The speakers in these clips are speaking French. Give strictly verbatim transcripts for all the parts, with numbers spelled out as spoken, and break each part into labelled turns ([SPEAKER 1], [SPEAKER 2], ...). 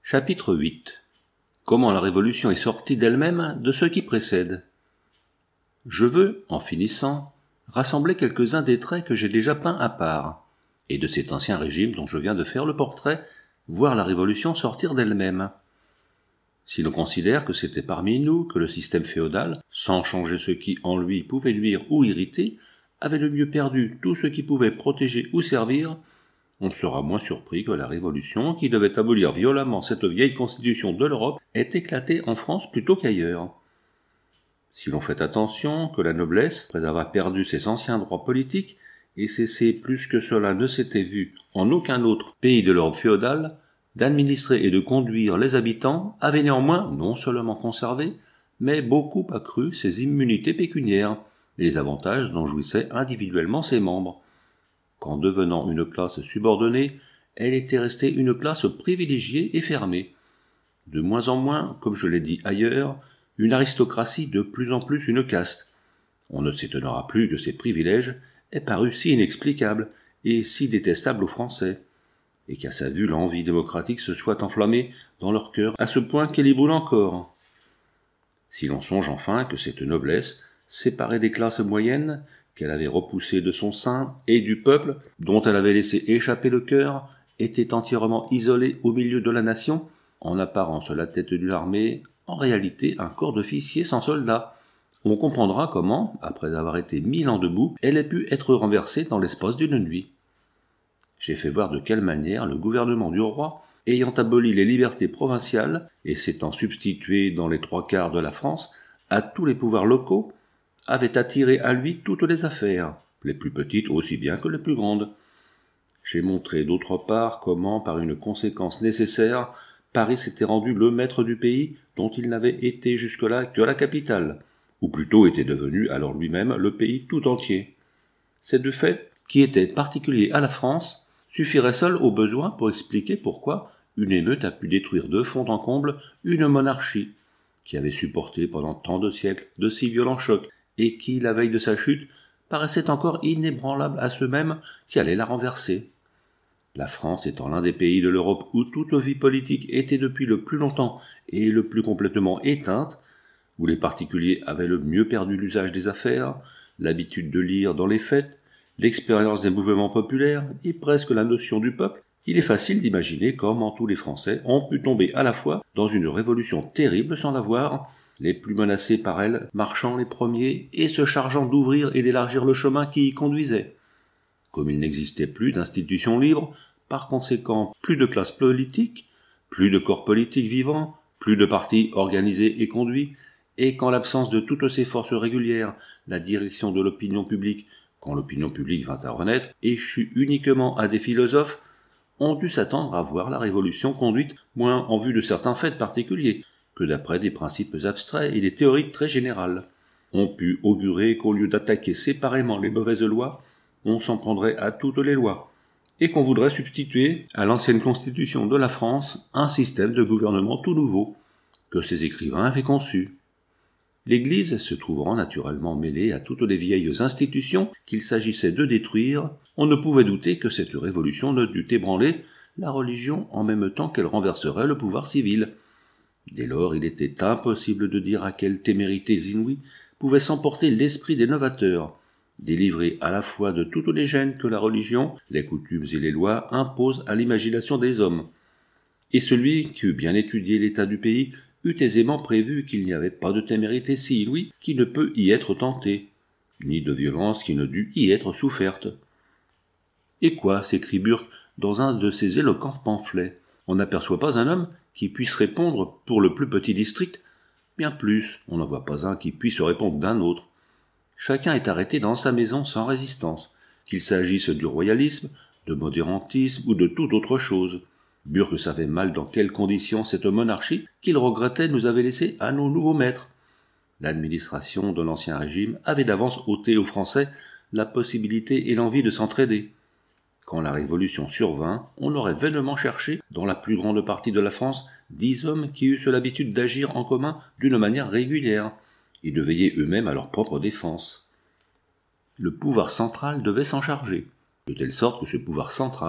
[SPEAKER 1] Chapitre huit. Comment la Révolution est sortie d'elle-même de ceux qui précèdent. Je veux, en finissant, rassembler quelques-uns des traits que j'ai déjà peints à part, et de cet ancien régime dont je viens de faire le portrait, voir la Révolution sortir d'elle-même. Si l'on considère que c'était parmi nous que le système féodal, sans changer ce qui en lui pouvait nuire ou irriter, avait le mieux perdu tout ce qui pouvait protéger ou servir, on sera moins surpris que la Révolution, qui devait abolir violemment cette vieille constitution de l'Europe, ait éclaté en France plutôt qu'ailleurs. Si l'on fait attention que la noblesse, après avoir perdu ses anciens droits politiques, et cessé plus que cela ne s'était vu en aucun autre pays de l'Europe féodale, d'administrer et de conduire les habitants, avait néanmoins non seulement conservé, mais beaucoup accru ses immunités pécuniaires, et les avantages dont jouissaient individuellement ses membres. Qu'en devenant une classe subordonnée, elle était restée une classe privilégiée et fermée. De moins en moins, comme je l'ai dit ailleurs, une aristocratie de plus en plus une caste. On ne s'étonnera plus que ces privilèges aient paru si inexplicables et si détestables aux Français, et qu'à sa vue l'envie démocratique se soit enflammée dans leur cœur à ce point qu'elle y brûle encore. Si l'on songe enfin que cette noblesse, séparée des classes moyennes, qu'elle avait repoussée de son sein, et du peuple, dont elle avait laissé échapper le cœur, était entièrement isolée au milieu de la nation, en apparence la tête d'une armée, en réalité un corps d'officiers sans soldats. On comprendra comment, après avoir été mille ans debout, elle ait pu être renversée dans l'espace d'une nuit. J'ai fait voir de quelle manière le gouvernement du roi, ayant aboli les libertés provinciales, et s'étant substitué dans les trois quarts de la France à tous les pouvoirs locaux, avait attiré à lui toutes les affaires, les plus petites aussi bien que les plus grandes. J'ai montré d'autre part comment, par une conséquence nécessaire, Paris s'était rendu le maître du pays dont il n'avait été jusque-là que la capitale, ou plutôt était devenu alors lui-même le pays tout entier. Ces deux faits, qui étaient particuliers à la France, suffiraient seuls au besoin pour expliquer pourquoi une émeute a pu détruire de fond en comble une monarchie, qui avait supporté pendant tant de siècles de si violents chocs, et qui, la veille de sa chute, paraissait encore inébranlable à ceux mêmes qui allaient la renverser. La France étant l'un des pays de l'Europe où toute vie politique était depuis le plus longtemps et le plus complètement éteinte, où les particuliers avaient le mieux perdu l'usage des affaires, l'habitude de lire dans les fêtes, l'expérience des mouvements populaires et presque la notion du peuple, il est facile d'imaginer comment tous les Français ont pu tomber à la fois dans une révolution terrible sans la voir, les plus menacés par elle marchant les premiers et se chargeant d'ouvrir et d'élargir le chemin qui y conduisait. Comme il n'existait plus d'institutions libres, par conséquent plus de classes politiques, plus de corps politiques vivants, plus de partis organisés et conduits, et qu'en l'absence de toutes ces forces régulières, la direction de l'opinion publique, quand l'opinion publique vint à renaître, échut uniquement à des philosophes, on dut s'attendre à voir la Révolution conduite moins en vue de certains faits particuliers, que d'après des principes abstraits et des théories très générales. On put augurer qu'au lieu d'attaquer séparément les mauvaises lois, on s'en prendrait à toutes les lois, et qu'on voudrait substituer à l'ancienne constitution de la France un système de gouvernement tout nouveau, que ces écrivains avaient conçu. L'Église, se trouvant naturellement mêlée à toutes les vieilles institutions qu'il s'agissait de détruire, on ne pouvait douter que cette révolution ne dût ébranler la religion en même temps qu'elle renverserait le pouvoir civil. Dès lors, il était impossible de dire à quelles témérités inouïes pouvait s'emporter l'esprit des novateurs, délivré à la fois de toutes les gênes que la religion, les coutumes et les lois imposent à l'imagination des hommes. Et celui qui eût bien étudié l'état du pays eût aisément prévu qu'il n'y avait pas de témérité si inouïe qui ne peut y être tentée, ni de violence qui ne dût y être soufferte. Et quoi, s'écrie Burke dans un de ses éloquents pamphlets, on n'aperçoit pas un homme qui puisse répondre pour le plus petit district, bien plus, on n'en voit pas un qui puisse répondre d'un autre. Chacun est arrêté dans sa maison sans résistance, qu'il s'agisse du royalisme, de modérantisme ou de toute autre chose. Burke savait mal dans quelles conditions cette monarchie qu'il regrettait nous avait laissée à nos nouveaux maîtres. L'administration de l'ancien régime avait d'avance ôté aux Français la possibilité et l'envie de s'entraider. Quand la Révolution survint, on aurait vainement cherché, dans la plus grande partie de la France, dix hommes qui eussent l'habitude d'agir en commun d'une manière régulière, et de veiller eux-mêmes à leur propre défense. Le pouvoir central devait s'en charger, de telle sorte que ce pouvoir central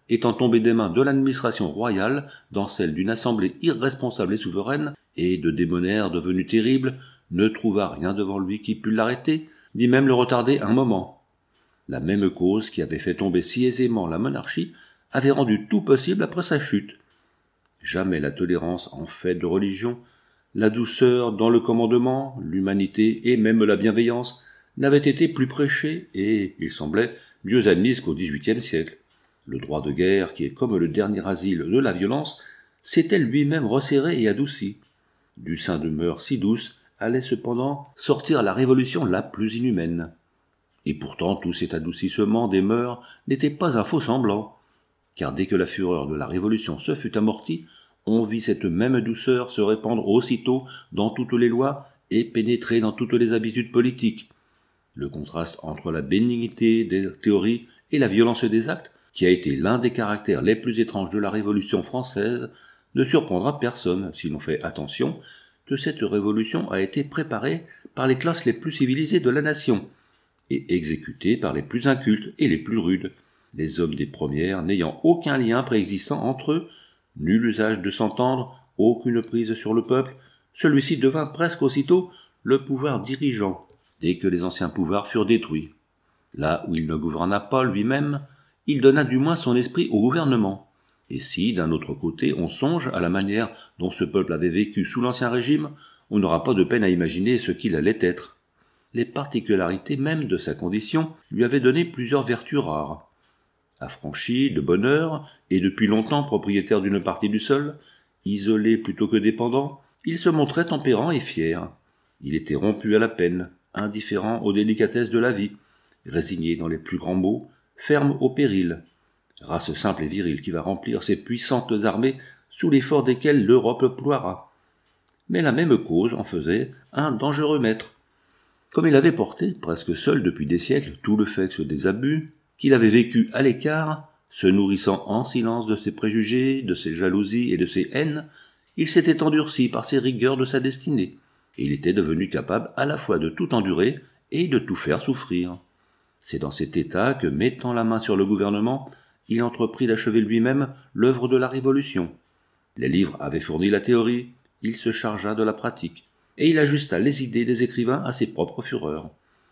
[SPEAKER 1] étant tombé des mains de l'administration royale dans celle d'une assemblée irresponsable et souveraine, et de Débonnaire devenu terrible, ne trouva rien devant lui qui pût l'arrêter, ni même le retarder un moment. La même cause qui avait fait tomber si aisément la monarchie avait rendu tout possible après sa chute. Jamais la tolérance en fait de religion, la douceur dans le commandement, l'humanité et même la bienveillance n'avaient été plus prêchées et, il semblait, mieux admises qu'au dix-huitième siècle. Le droit de guerre, qui est comme le dernier asile de la violence, s'était lui-même resserré et adouci. Du sein de mœurs si douces allait cependant sortir la révolution la plus inhumaine. Et pourtant tout cet adoucissement des mœurs n'était pas un faux semblant, car dès que la fureur de la révolution se fut amortie, on vit cette même douceur se répandre aussitôt dans toutes les lois et pénétrer dans toutes les habitudes politiques. Le contraste entre la bénignité des théories et la violence des actes, qui a été l'un des caractères les plus étranges de la Révolution française, ne surprendra personne, si l'on fait attention, que cette révolution a été préparée par les classes les plus civilisées de la nation, et exécutée par les plus incultes et les plus rudes, les hommes des premières n'ayant aucun lien préexistant entre eux, nul usage de s'entendre, aucune prise sur le peuple, celui-ci devint presque aussitôt le pouvoir dirigeant, dès que les anciens pouvoirs furent détruits. Là où il ne gouverna pas lui-même, il donna du moins son esprit au gouvernement. Et si, d'un autre côté, on songe à la manière dont ce peuple avait vécu sous l'Ancien Régime, on n'aura pas de peine à imaginer ce qu'il allait être. Les particularités même de sa condition lui avaient donné plusieurs vertus rares. Affranchi, de bonne heure, et depuis longtemps propriétaire d'une partie du sol, isolé plutôt que dépendant, il se montrait tempérant et fier. Il était rompu à la peine, indifférent aux délicatesses de la vie, résigné dans les plus grands maux, ferme au péril. Race simple et virile qui va remplir ses puissantes armées sous l'effort desquelles l'Europe ploiera. Mais la même cause en faisait un dangereux maître. Comme il avait porté, presque seul depuis des siècles, tout le fait des abus, qu'il avait vécu à l'écart, se nourrissant en silence de ses préjugés, de ses jalousies et de ses haines, il s'était endurci par ses rigueurs de sa destinée, et il était devenu capable à la fois de tout endurer et de tout faire souffrir. C'est dans cet état que, mettant la main sur le gouvernement, il entreprit d'achever lui-même l'œuvre de la Révolution. Les livres avaient fourni la théorie, il se chargea de la pratique, et il ajusta les idées des écrivains à ses propres fureurs.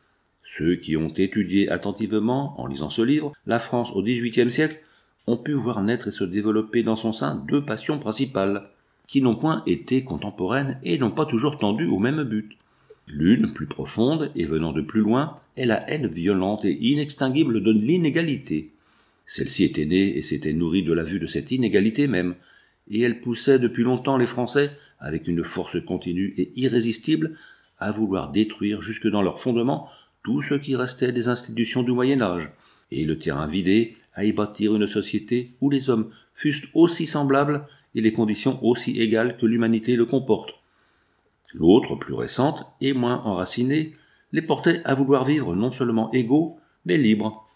[SPEAKER 1] Ceux qui ont étudié attentivement, en lisant ce livre, la France au dix-huitième siècle, ont pu voir naître et se développer dans son sein deux passions principales, qui n'ont point été contemporaines et n'ont pas toujours tendu au même but. L'une, plus profonde et venant de plus loin, est la haine violente et inextinguible de l'inégalité. Celle-ci était née et s'était nourrie de la vue de cette inégalité même, et elle poussait depuis longtemps les Français, avec une force continue et irrésistible, à vouloir détruire jusque dans leurs fondements tout ce qui restait des institutions du Moyen-Âge, et le terrain vidé à y bâtir une société où les hommes fussent aussi semblables et les conditions aussi égales que l'humanité le comporte. L'autre, plus récente et moins enracinée, les portait à vouloir vivre non seulement égaux, mais libres.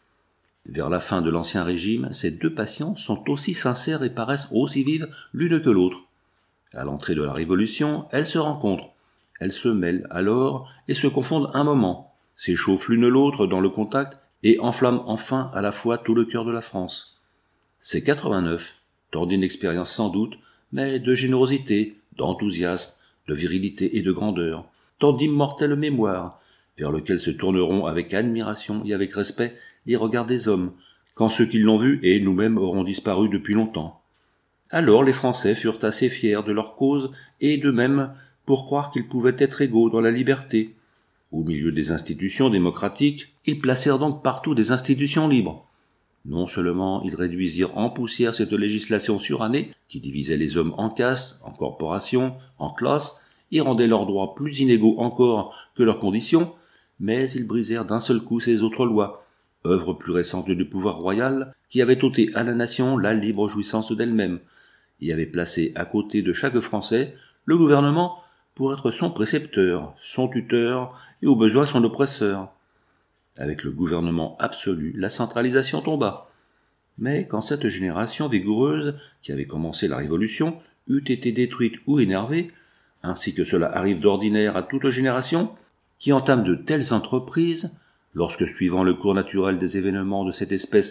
[SPEAKER 1] Vers la fin de l'Ancien Régime, ces deux passions sont aussi sincères et paraissent aussi vives l'une que l'autre. À l'entrée de la Révolution, elles se rencontrent. Elles se mêlent alors et se confondent un moment, s'échauffent l'une l'autre dans le contact et enflamment enfin à la fois tout le cœur de la France. C'est quatre-vingt-neuf, temps d'une expérience sans doute, mais de générosité, d'enthousiasme, de virilité et de grandeur, tant d'immortelle mémoire, vers lequel se tourneront avec admiration et avec respect les regards des hommes, quand ceux qui l'ont vu et nous-mêmes auront disparu depuis longtemps. Alors les Français furent assez fiers de leur cause et d'eux-mêmes pour croire qu'ils pouvaient être égaux dans la liberté. Au milieu des institutions démocratiques, ils placèrent donc partout des institutions libres. Non seulement ils réduisirent en poussière cette législation surannée qui divisait les hommes en castes, en corporations, en classes, et rendait leurs droits plus inégaux encore que leurs conditions, mais ils brisèrent d'un seul coup ces autres lois, œuvre plus récente du pouvoir royal, qui avait ôté à la nation la libre jouissance d'elle-même, et avait placé à côté de chaque Français le gouvernement pour être son précepteur, son tuteur et au besoin son oppresseur. Avec le gouvernement absolu, la centralisation tomba. Mais quand cette génération vigoureuse, qui avait commencé la Révolution, eût été détruite ou énervée, ainsi que cela arrive d'ordinaire à toute génération, qui entame de telles entreprises, lorsque suivant le cours naturel des événements de cette espèce,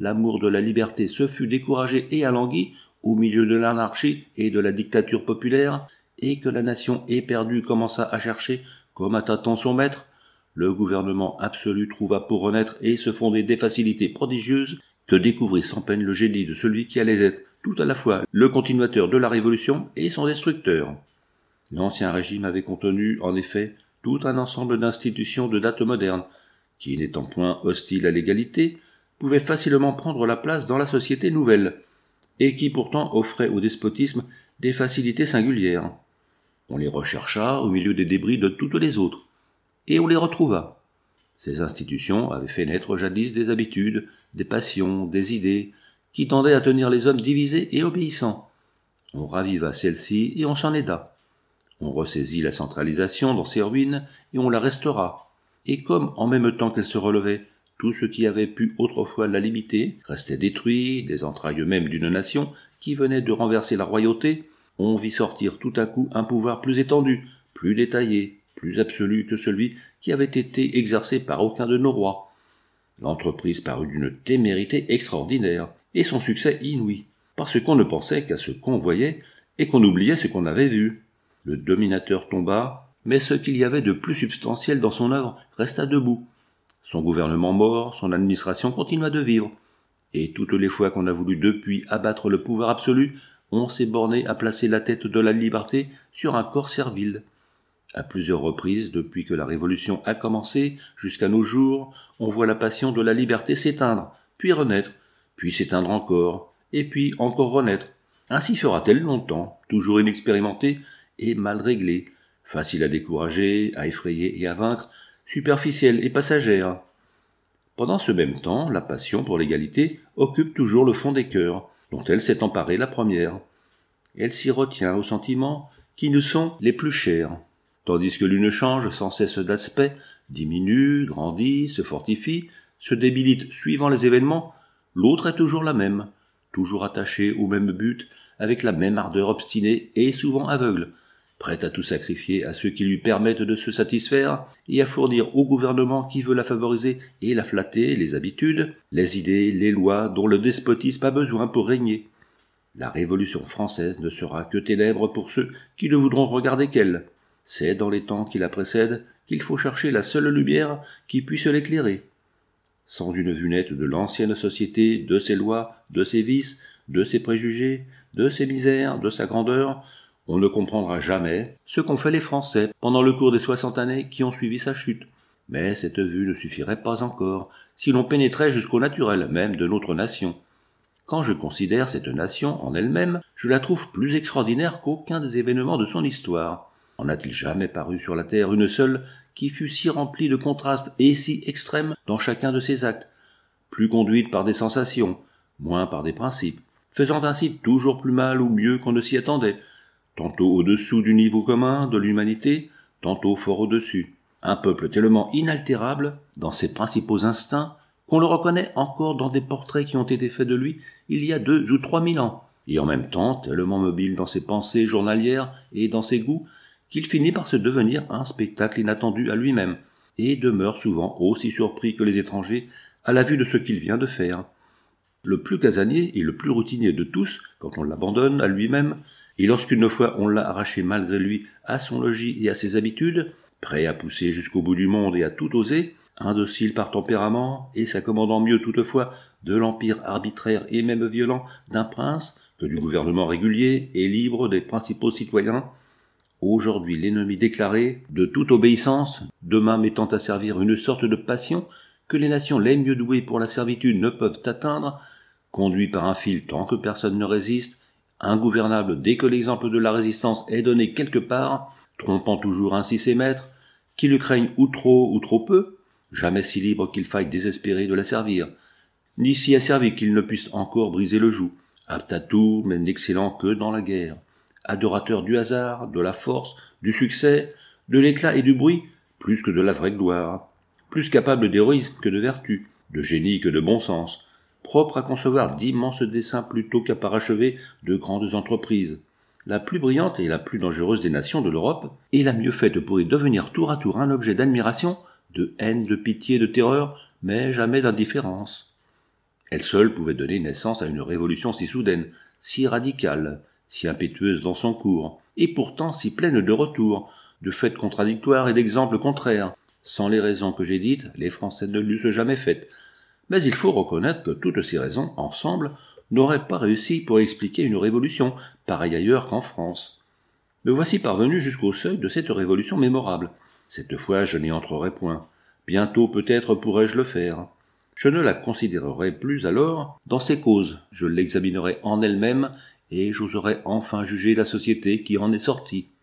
[SPEAKER 1] l'amour de la liberté se fût découragé et alangui au milieu de l'anarchie et de la dictature populaire, et que la nation éperdue commença à chercher, comme à tâtons son maître, le gouvernement absolu trouva pour renaître et se fonder des facilités prodigieuses que découvrit sans peine le génie de celui qui allait être tout à la fois le continuateur de la Révolution et son destructeur. L'Ancien Régime avait contenu, en effet, tout un ensemble d'institutions de date moderne, qui, n'étant point hostiles à l'égalité, pouvaient facilement prendre la place dans la société nouvelle, et qui pourtant offraient au despotisme des facilités singulières. On les rechercha au milieu des débris de toutes les autres, et on les retrouva. Ces institutions avaient fait naître jadis des habitudes, des passions, des idées, qui tendaient à tenir les hommes divisés et obéissants. On raviva celles-ci et on s'en aida. On ressaisit la centralisation dans ses ruines et on la restaura. Et comme, en même temps qu'elle se relevait, tout ce qui avait pu autrefois la limiter restait détruit, des entrailles même d'une nation qui venait de renverser la royauté, on vit sortir tout à coup un pouvoir plus étendu, plus détaillé, plus absolu que celui qui avait été exercé par aucun de nos rois. L'entreprise parut d'une témérité extraordinaire, et son succès inouï, parce qu'on ne pensait qu'à ce qu'on voyait et qu'on oubliait ce qu'on avait vu. Le dominateur tomba, mais ce qu'il y avait de plus substantiel dans son œuvre resta debout. Son gouvernement mort, son administration continua de vivre, et toutes les fois qu'on a voulu depuis abattre le pouvoir absolu, on s'est borné à placer la tête de la liberté sur un corps servile. À plusieurs reprises, depuis que la Révolution a commencé, jusqu'à nos jours, on voit la passion de la liberté s'éteindre, puis renaître, puis s'éteindre encore, et puis encore renaître. Ainsi fera-t-elle longtemps, toujours inexpérimentée et mal réglée, facile à décourager, à effrayer et à vaincre, superficielle et passagère. Pendant ce même temps, la passion pour l'égalité occupe toujours le fond des cœurs, dont elle s'est emparée la première. Elle s'y retient aux sentiments qui nous sont les plus chers. Tandis que l'une change sans cesse d'aspect, diminue, grandit, se fortifie, se débilite suivant les événements, l'autre est toujours la même, toujours attachée au même but, avec la même ardeur obstinée et souvent aveugle, prête à tout sacrifier à ceux qui lui permettent de se satisfaire et à fournir au gouvernement qui veut la favoriser et la flatter les habitudes, les idées, les lois dont le despotisme a besoin pour régner. La Révolution française ne sera que ténèbres pour ceux qui ne voudront regarder qu'elle. C'est dans les temps qui la précèdent qu'il faut chercher la seule lumière qui puisse l'éclairer. Sans une vue nette de l'ancienne société, de ses lois, de ses vices, de ses préjugés, de ses misères, de sa grandeur, on ne comprendra jamais ce qu'ont fait les Français pendant le cours des soixante années qui ont suivi sa chute. Mais cette vue ne suffirait pas encore, si l'on pénétrait jusqu'au naturel même de notre nation. Quand je considère cette nation en elle-même, je la trouve plus extraordinaire qu'aucun des événements de son histoire. En a-t-il jamais paru sur la terre une seule qui fût si remplie de contrastes et si extrêmes dans chacun de ses actes, plus conduite par des sensations, moins par des principes, faisant ainsi toujours plus mal ou mieux qu'on ne s'y attendait, tantôt au-dessous du niveau commun de l'humanité, tantôt fort au-dessus. Un peuple tellement inaltérable dans ses principaux instincts qu'on le reconnaît encore dans des portraits qui ont été faits de lui il y a deux ou trois mille ans, et en même temps tellement mobile dans ses pensées journalières et dans ses goûts, qu'il finit par se devenir un spectacle inattendu à lui-même, et demeure souvent aussi surpris que les étrangers à la vue de ce qu'il vient de faire. Le plus casanier et le plus routinier de tous, quand on l'abandonne à lui-même, et lorsqu'une fois on l'a arraché malgré lui à son logis et à ses habitudes, prêt à pousser jusqu'au bout du monde et à tout oser, indocile par tempérament, et s'accommodant mieux toutefois de l'empire arbitraire et même violent d'un prince que du gouvernement régulier et libre des principaux citoyens, aujourd'hui l'ennemi déclaré de toute obéissance, demain mettant à servir une sorte de passion que les nations les mieux douées pour la servitude ne peuvent atteindre, conduit par un fil tant que personne ne résiste, ingouvernable dès que l'exemple de la résistance est donné quelque part, trompant toujours ainsi ses maîtres, qui le craignent ou trop ou trop peu, jamais si libre qu'il faille désespérer de la servir, ni si asservi qu'il ne puisse encore briser le joug, apte à tout, mais n'excellant que dans la guerre, adorateur du hasard, de la force, du succès, de l'éclat et du bruit, plus que de la vraie gloire, plus capable d'héroïsme que de vertu, de génie que de bon sens, propre à concevoir d'immenses desseins plutôt qu'à parachever de grandes entreprises, la plus brillante et la plus dangereuse des nations de l'Europe, et la mieux faite pour y devenir tour à tour un objet d'admiration, de haine, de pitié, de terreur, mais jamais d'indifférence. Elle seule pouvait donner naissance à une révolution si soudaine, si radicale, si impétueuse dans son cours, et pourtant si pleine de retours, de faits contradictoires et d'exemples contraires. Sans les raisons que j'ai dites, les Français ne l'eussent jamais faite. Mais il faut reconnaître que toutes ces raisons, ensemble, n'auraient pas réussi pour expliquer une révolution, pareille ailleurs qu'en France. Me voici parvenu jusqu'au seuil de cette révolution mémorable. Cette fois, je n'y entrerai point. Bientôt peut-être pourrai-je le faire. Je ne la considérerai plus alors dans ses causes. Je l'examinerai en elle-même et j'oserai enfin juger la société qui en est sortie.